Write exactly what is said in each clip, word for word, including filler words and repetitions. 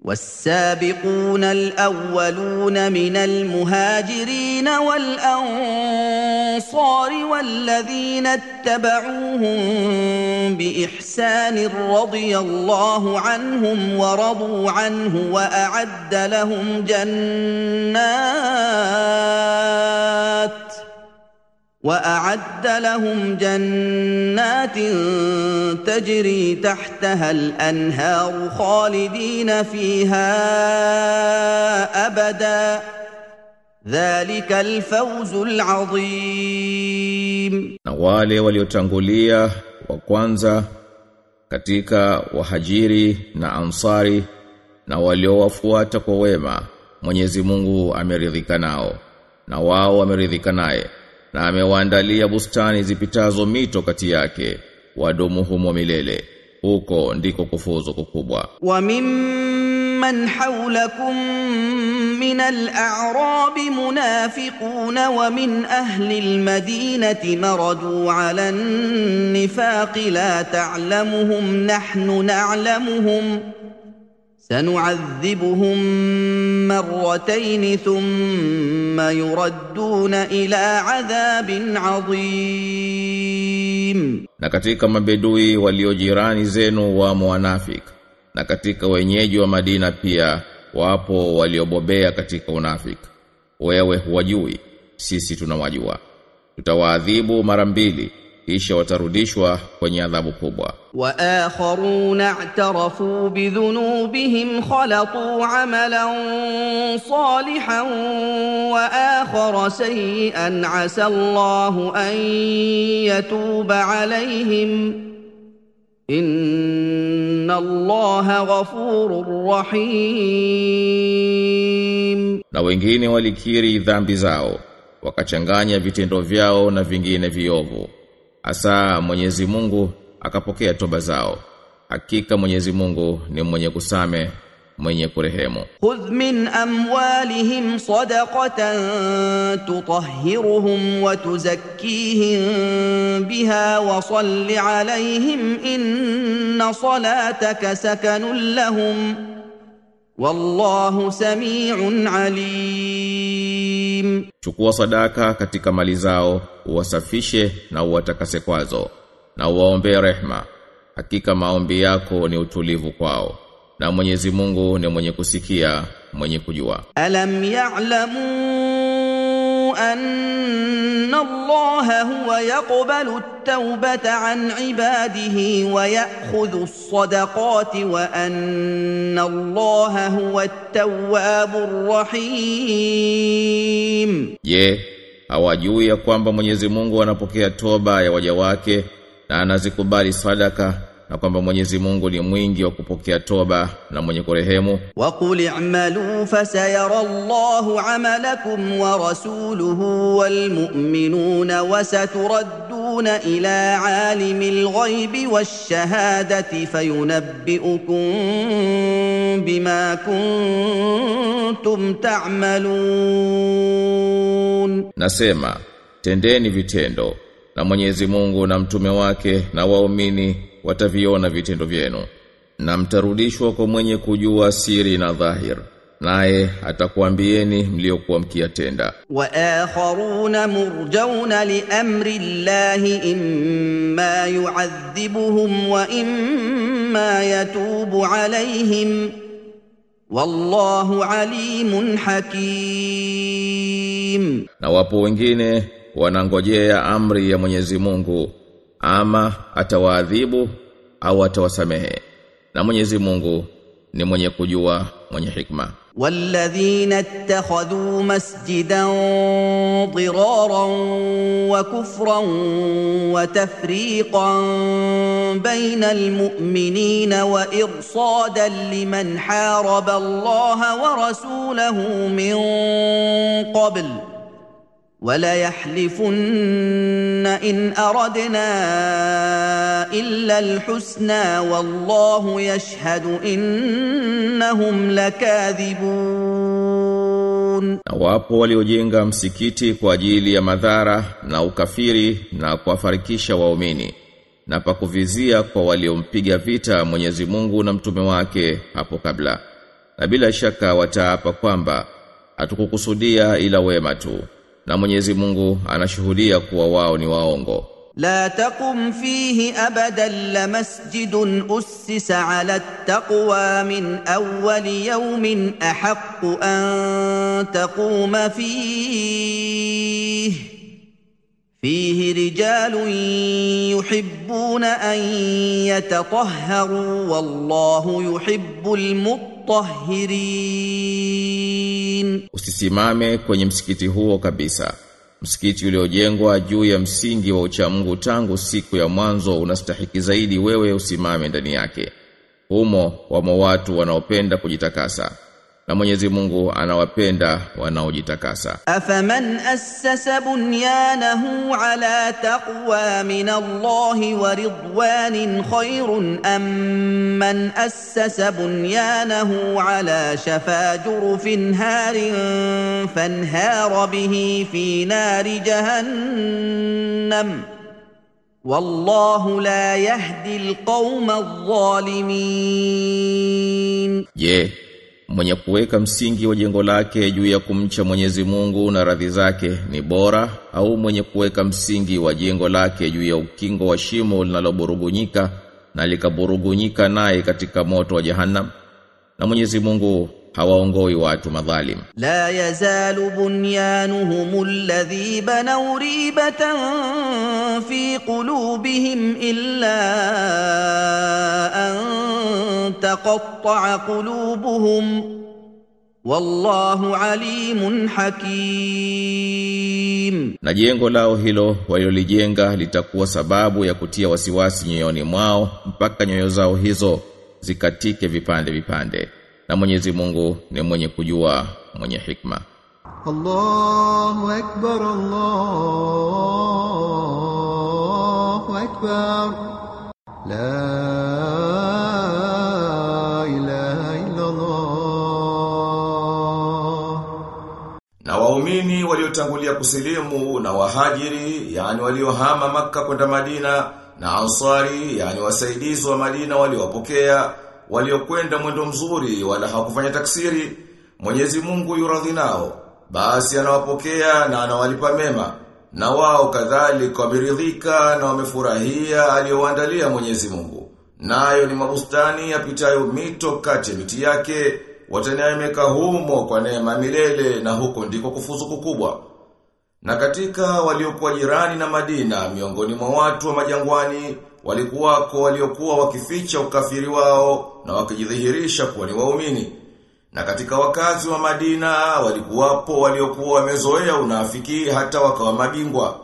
والسابقون الأولون من المهاجرين والأنصار والذين اتبعوهم بإحسان رضي الله عنهم ورضوا عنه وأعد لهم جنات وأعد لهم جنات تجري تحتها الأنهار خالدين فيها أبدا ذلك الفوز العظيم. Na wale waliotangulia wa kwanza katika wahajiri na ansari na waliowafuata kwa wema, Mwenyezi Mungu ameridhika nao na wao wameridhika naye, na amewaandalia bustani zipitazo mito kati yake, wadumu humo milele. Huko ndiko kufuzu kukubwa. Wa mimman hawlakum min al-a'rab munafiqun wa min ahli al-madinati maradu 'ala an-nifaq la ta'lamuhum nahnu na'lamuhum سنعذبهم مرتين ثم يردون إلى عذاب عظيم. Na katika mabedui waliojirani zenu wa muanafik, na katika wenyeji wa Madina pia wapo waliobobea katika unafik. Wewe huwajui, sisi tunawajua. Tutawaadhibu mara mbili, kisha watarudishwa kwenye adhabu kubwa. Wa akharuna i'tarafu bidhunubihim khalatu 'amalan salihan wa akhara sayyi'an 'asa Allahu an yatuba 'alayhim inna Allaha ghafurur rahim. Na wengine walikiri dhambi zao, wakachanganya vitendo vyao na vingine viovu. Asa Mwenyezi Mungu akapokea toba zao. Hakika Mwenyezi Mungu ni mwenye kusame, mwenye kurehemu. Khudh min amwalihim sadaqatan tutahhiruhum wa tuzakkihim biha wa salli alayhim inna salataka sakanun lahum wallahu sami'un alim. Chukua sadaka katika mali zao, uwasafishe na uwatakase kwazo, na uwaombee rehema. Hakika maombi yako ni utulivu kwao, na Mwenyezi Mungu ni mwenye kusikia, mwenye kujua. Alam ya'lamu anna Allaha huwa yaqbalu at-taubata 'an 'ibadihi wa ya'khudhu as-sadaqati wa anna Allaha huwa at-tawwabur rahim. Je, hawajui ya kwamba Mwenyezi Mungu anapokea toba ya waja wake na anazikubali sadaka, na kwamba Mwenyezi Mungu ni mwingi wa kupokea toba na mwenye kurehemu? Wa qul i'malu fasayara Allahu 'amalakum wa rasuluhu wal mu'minuna wa saturadduna ila 'alimil ghaibi wash shahadati fayunabbi'ukum bima kuntum ta'malun. Nasema, tendeni vitendo, na Mwenyezi Mungu na mtume wake na waumini wataviona vitendo vyenu, na mtarudishwa kwa mwenye kujua siri na dhahir, naye atakuambieni mliokuwa mkiyatenda. Wa akharuna murjauna li amri Allahi imma yu'adhibuhum wa imma yatubu alayhim wallahu alimun hakim. Na wapo wengine wanangojea amri ya Mwenyezi Mungu, ama atawaadhibu au atawasamehe, na Mwenyezi Mungu ni mwenye kujua, mwenye hikma. والذين اتخذوا مسجدا ضرارا وكفرا وتفريقا بين المؤمنين وإرصادا لمن حارب الله ورسوله من قبل ولا يحلفن إن أردنا إلا الحسنى والله يشهد إنهم لكاذبون. Na wapo waliojenga msikiti kwa ajili ya madhara na ukafiri na kuwafarikisha waumini, na pakuvizia kwa waliompiga vita Mwenyezi Mungu na mtume wake hapo kabla, na bila shaka wataapa kwamba hatukukusudia ila wema tu, na Mwenyezi Mungu anashuhudia kuwa wao ni waongo. لا تقم فيه أبدا لمسجد أسس على التقوى من أول يوم أحق أن تقوم فيه فيه رجال يحبون أن يتطهروا والله يحب المطهرين. Usisimame kwenye msikiti huo kabisa. Msikiti uliojengwa juu ya msingi wa uchamungu tangu siku ya mwanzo unastahiki zaidi wewe usimame ndani yake. Humo wamo watu wanaopenda kujitakasa, na Mwenyezi Mungu anawapenda wanaojitakasa. Afaman assasa bunyanahu ala taqwa min Allahi wa ridwanin khairun am man assasa bunyanahu ala shafa jurufin harin fanhara bihi fi nari jahannam wallahu la yahdi alqawma adh-dhalimin. Yeah. Mwenye kuweka msingi wa jengo lake juu ya kumcha Mwenyezi Mungu na radhi zake ni bora, au mwenye kuweka msingi wa jengo lake juu ya ukingo wa shimo linaloburugunyika na likaburugunyika naye katika moto wa Jahannam? Na Mwenyezi Mungu hawaongoi watu madhalim. La yazalu bunyanuhum alladhi banaw ribatan fi qulubihim illa an taqatta'a qulubuhum wallahu alimun hakim. Na jengo lao hilo walilolijenga litakuwa sababu ya kutia wasiwasi nyoyoni mwao mpaka nyoyo zao hizo zikatike vipande vipande. Na Mwenyezi Mungu ni mwenye kujua, mwenye hikma. Allahu akbar, Allahu akbar. La ilaha illa Allah. Na waumini waliotangulia kusilimu na wahajiri, yani waliohama Makka kwenda Madina, na Ansari, yani wasaidizi wa Madina waliowapokea, waliokwenda mwendo mzuri wala hakufanya taksiri, Mwenyezi Mungu yuradhi nao, basi anawapokea na anawalipa mema, na wao kadhalika wameridhika na wamefurahia aliyowaandalia Mwenyezi Mungu. Nayo ni mabustani yapitayo mito kati ya miti yake, wataneemeka humo kwa neema milele, na huko ndiko kufuzu kukubwa. Na katika waliokuwa jirani na Madina miongoni mwa watu wa majangwani walikuwako waliokuwa wakificha ukafiri wao na wakijidhihirisha kuwa ni waumini. Na katika wakazi wa Madina walikuwapo waliokuwa wamezoea unafiki hata wakawa mabingwa,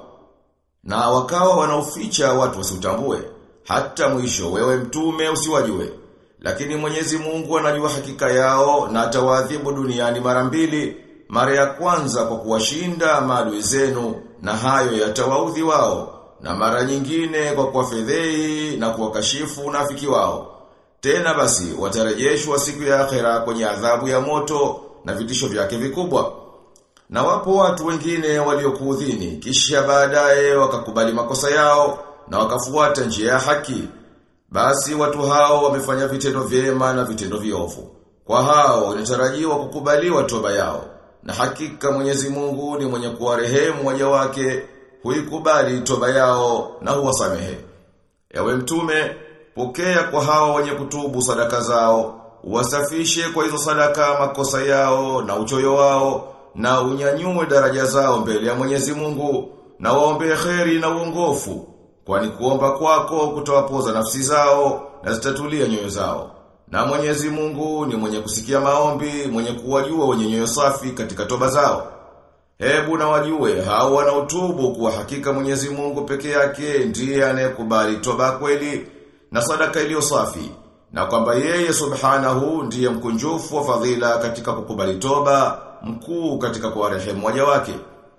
na wakawa wanaoficha watu wasiutambue, hata mwisho wewe mtume usiwajue. Lakini Mwenyezi Mungu anajua hakika yao, na atawaadhibu duniani mara mbili, mara ya kwanza kwa kuwashinda maadui zenu, na hayo yatawaudhi wao, na mara nyingine kwa kuwafedhei na kuwakashifu unafiki wao. Tena basi watarejeshwa siku ya akhera kwenye adhabu ya moto na vitisho vyake vikubwa. Na wapo watu wengine waliokuudhini, kisha baadaye wakakubali makosa yao na wakafuata njia ya haki. Basi watu hao wamefanya vitendo vyema na vitendo viovu. Kwa hao inatarajiwa kukubaliwa toba yao. Na hakika Mwenyezi Mungu ni mwenye kuwarehemu waja wake, huikubali toba yao na huwasamehe. Ewe mtume, pokea kwa hao wenye kutubu sadaka zao, wasafishe kwa hizo sadaka makosa yao na uchoyo wao, na unyanyue daraja zao mbele ya Mwenyezi Mungu, na waombe kheri na uongofu, kwani kuomba kwako kutawapoza nafsi zao na zitatulia nyoyo zao. Na Mwenyezi Mungu ni mwenye kusikia maombi, mwenye kuwajua wenye nyoyo safi katika toba zao. Hebu na wajue hao wanaotubu kuwa hakika Mwenyezi Mungu peke yake ndiye anayekubali toba kweli na sadaka iliyo safi, na kwamba yeye subhanahu ndiye mkunjufu wa fadhila katika kukubali toba, mkuu katika kuwarehemu waja wake.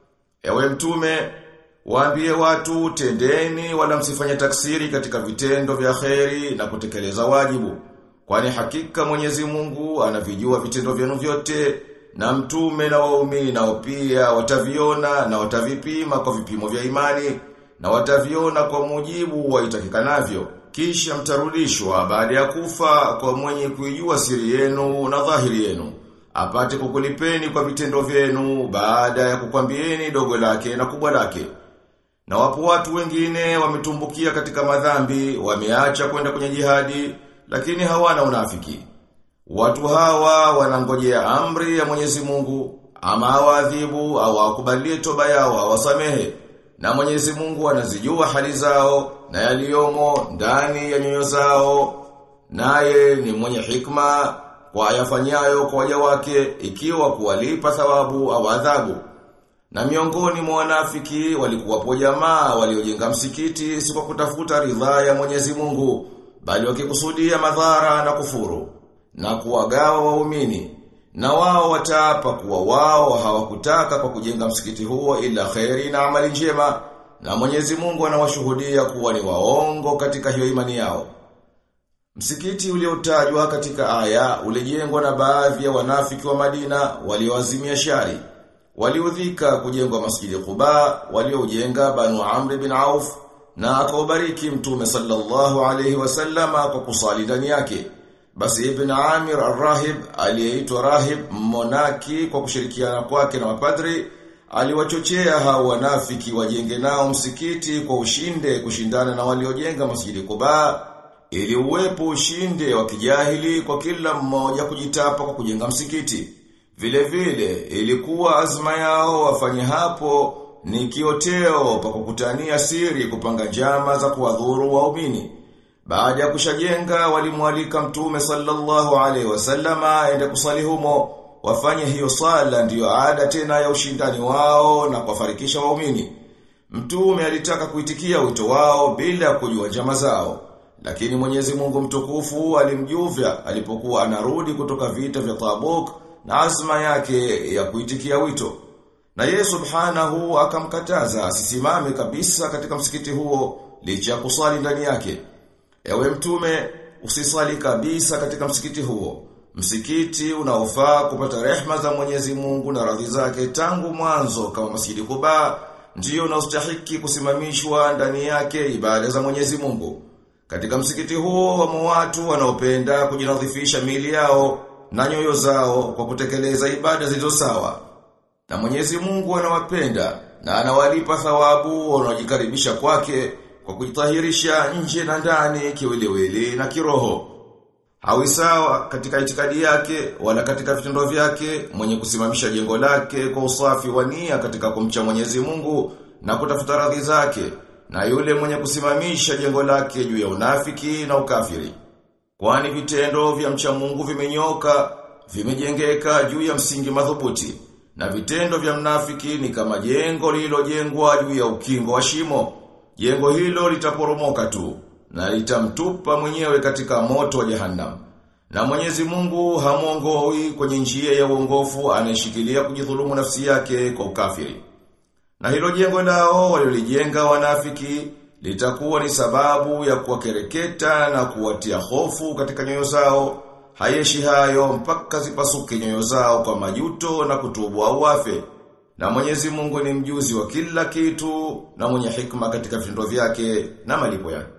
Ewe mtume, waambie watu tendeni wala msifanye taksiri katika vitendo vya kheri na kutekeleza wajibu, kwani hakika Mwenyezi Mungu anavijua vitendo vyenu vyote, na mtume na waumini nao pia wataviona na watavipima kwa vipimo vya imani, na wataviona kwa mujibu wa itakikanavyo, kisha mtarudishwa baada ya kufa kwa mwenye kuijua siri yenu na dhahiri yenu, apate kukulipeni kwa vitendo vyenu baada ya kukwambieni dogo lake na kubwa lake. Na wapo watu wengine wametumbukia katika madhambi, wameacha kwenda kwenye jihadi, lakini hawana unafiki. Watu hawa wanangojea amri ya Mwenyezi Mungu, ama awadhibu au akubalie toba yao awasamehe. Na Mwenyezi Mungu anazijua hali zao na yaliyomo ndani ya nyoyo zao, naye ni mwenye hikma kwa yafanyayo kwa waja wake, ikiwa kuwalipa thawabu au adhabu. Na miongoni mwa wanafiki walikuwapo jamaa waliojenga msikiti si kwa kutafuta ridhaa ya Mwenyezi Mungu, bali wakikusudia madhara na kufuru na kuwagawa waumini. Na wao wataapa kuwa wao hawakutaka kwa kujenga msikiti huo ila khairi na amali njema, na Mwenyezi Mungu anawashuhudia kuwa ni waongo katika hiyo imani yao. Msikiti uliotajwa katika aya ulijengwa na baadhi ya wanafiki wa Madina walioazimia shari. Waliudhika kujengwa Masjidi Quba walioujenga Banu Amr bin Auf, na akaubariki Mtume sallallahu alayhi wasallama kwa kusali ndani yake. Basi Ibn Amir al-Rahib aliyeitwa Rahib Monaki kwa kushirikiana kwake na mapadri aliwachochea hao wanafiki wajenge nao msikiti kwa ushinde kushindana na waliojenga Masjidi Quba, ili uwepo ushinde wa kijahili kwa kila mmoja kujitapa kwa kujenga msikiti. Vile vile ilikuwa azma yao wafanye hapo ni kioteo pa kukutania siri kupanga njama za kuwadhuru waumini. Baada ya kushajenga walimwalika Mtume sallallahu alaihi wasallama aende kusali humo, wafanye hiyo sala ndiyo ada tena ya ushindani wao na kuwafarikisha waumini. Mtume alitaka kuitikia wito wao bila kujua njama zao, lakini Mwenyezi Mungu mtukufu alimjuvia alipokuwa anarudi kutoka vita vya Tabuk na azma yake ya kuitikia wito. Na yeye subhanahu akamkataza asisimame kabisa katika msikiti huo licha ya kusali ndani yake. Ewe Mtume, usisali kabisa katika msikiti huo. Msikiti unaofaa kupata rehma za Mwenyezi Mungu na radhi zake tangu mwanzo kama Masjidi Quba ndio unaostahili kusimamishwa ndani yake ibada za Mwenyezi Mungu. Katika msikiti huo wamo watu wanaopenda kujinadhifisha miili yao na nyoyo zao kwa kutekeleza ibada zilizo sawa. Na Mwenyezi Mungu anawapenda na anawalipa thawabu wanaojikaribisha kwake kwa kujitahirisha nje na ndani kiwiliwili na kiroho. Hawi sawa katika itikadi yake wala katika vitendo vyake mwenye kusimamisha jengo lake kwa usafi wa nia katika kumcha Mwenyezi Mungu na kutafuta radhi zake, na yule mwenye kusimamisha jengo lake juu ya unafiki na ukafiri. Kwani vitendo vya mcha Mungu vimenyoka, vimejengeka juu ya msingi madhubuti, na vitendo vya mnafiki ni kama jengo lililojengwa juu ya ukingo wa shimo. Jengo hilo litaporomoka tu na litamtupa mwenyewe katika moto wa Jahannam. Na Mwenyezi Mungu hamuongoi kwenye njia ya uongofu anayeshikilia kujidhulumu nafsi yake kwa ukafiri. Na hilo jengo lao waliolijenga wanafiki litakuwa ni sababu ya kuwakereketa na kuwatia hofu katika nyoyo zao. Hayeshi hayo mpaka zipasuke nyoyo zao kwa majuto na kutubu au wafe. Na Mwenyezi Mungu ni mjuzi wa kila kitu na mwenye hikma katika vitendo vyake na malipo yake.